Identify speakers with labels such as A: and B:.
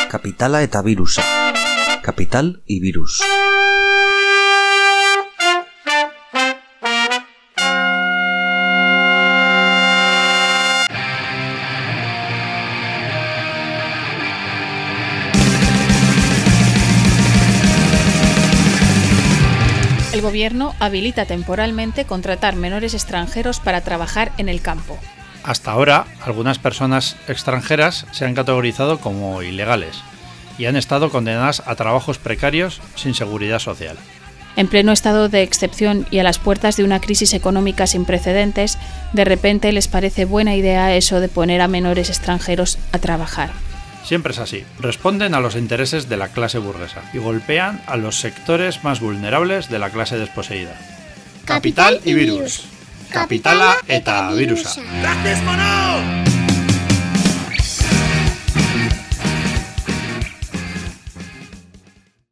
A: Kapitala eta birusa. Capital y virus.
B: El gobierno habilita temporalmente contratar menores extranjeros para trabajar en el campo.
C: Hasta ahora, algunas personas extranjeras se han categorizado como ilegales y han estado condenadas a trabajos precarios sin seguridad social.
B: En pleno estado de excepción y a las puertas de una crisis económica sin precedentes, de repente les parece buena idea eso de poner a menores extranjeros a trabajar.
C: Siempre es así. Responden a los intereses de la clase burguesa y golpean a los sectores más vulnerables de la clase desposeída.
D: Capital y virus.
C: Kapitala eta birusa.
D: Gracias, mono!